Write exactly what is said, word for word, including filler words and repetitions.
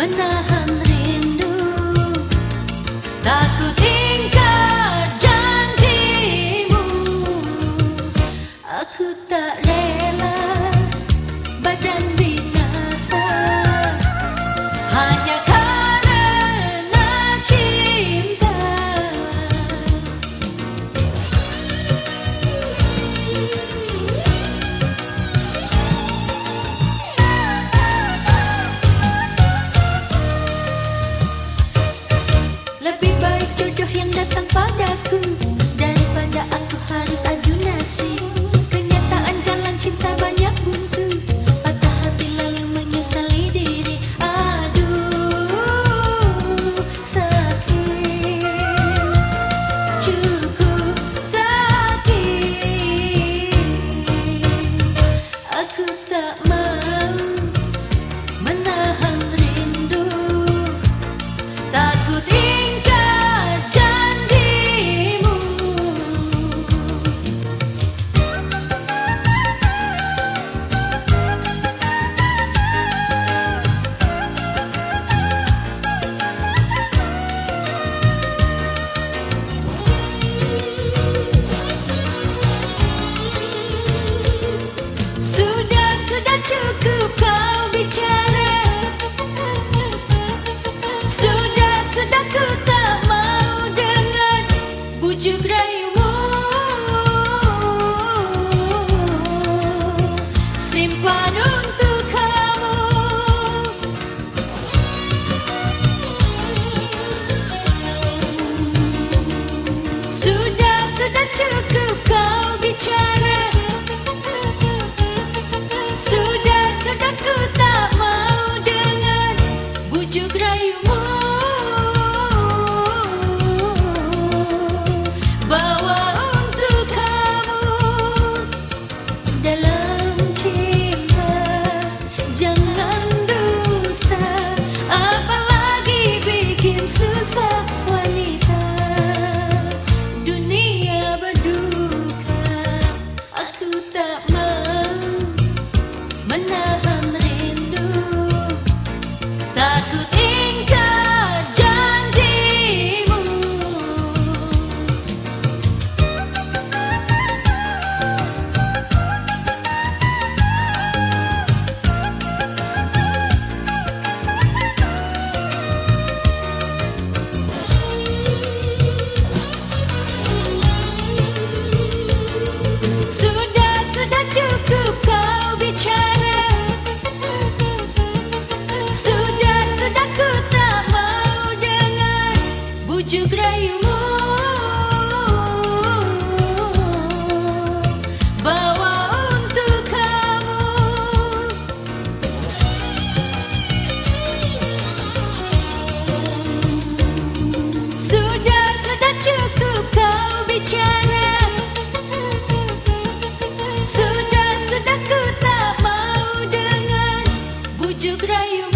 menahan rindu, takut ingkar janjimu. Aku tak rela badan binasa hanya karena cinta. Lebih baik jodoh yang datang padaku daripada aku harus adu nasib. Kenyataan jalan cinta banyak buntu, patah hati lalu menyesali diri. Aduh, sakit, cukup sakit. Aku tak mau menahan rindu, takut ingkar janjimu. Sudah, sudah cukup kau bicara. Sudah, sudah ku tak mau dengar bujuk rayumu. Simpan untuk kamu. Sudah, sudah cukup kau bicara. Sudah, sudah ku tak mau dengar bujuk rayumu. Bawa untuk kamu dalam cinta, jangan dusta, apalagi bikin susah wanita. Dunia berduka, aku tak mau menahan rindu, takut ingkar janjimu. Sudah, sudah cukup kau bicara. Sudah, sudah ku tak mau dengar bujuk rayumu. Bawa untuk kamu. Sudah, sudah cukup kau bicara. Sudah, sudah ku tak mau dengar bujuk rayumu.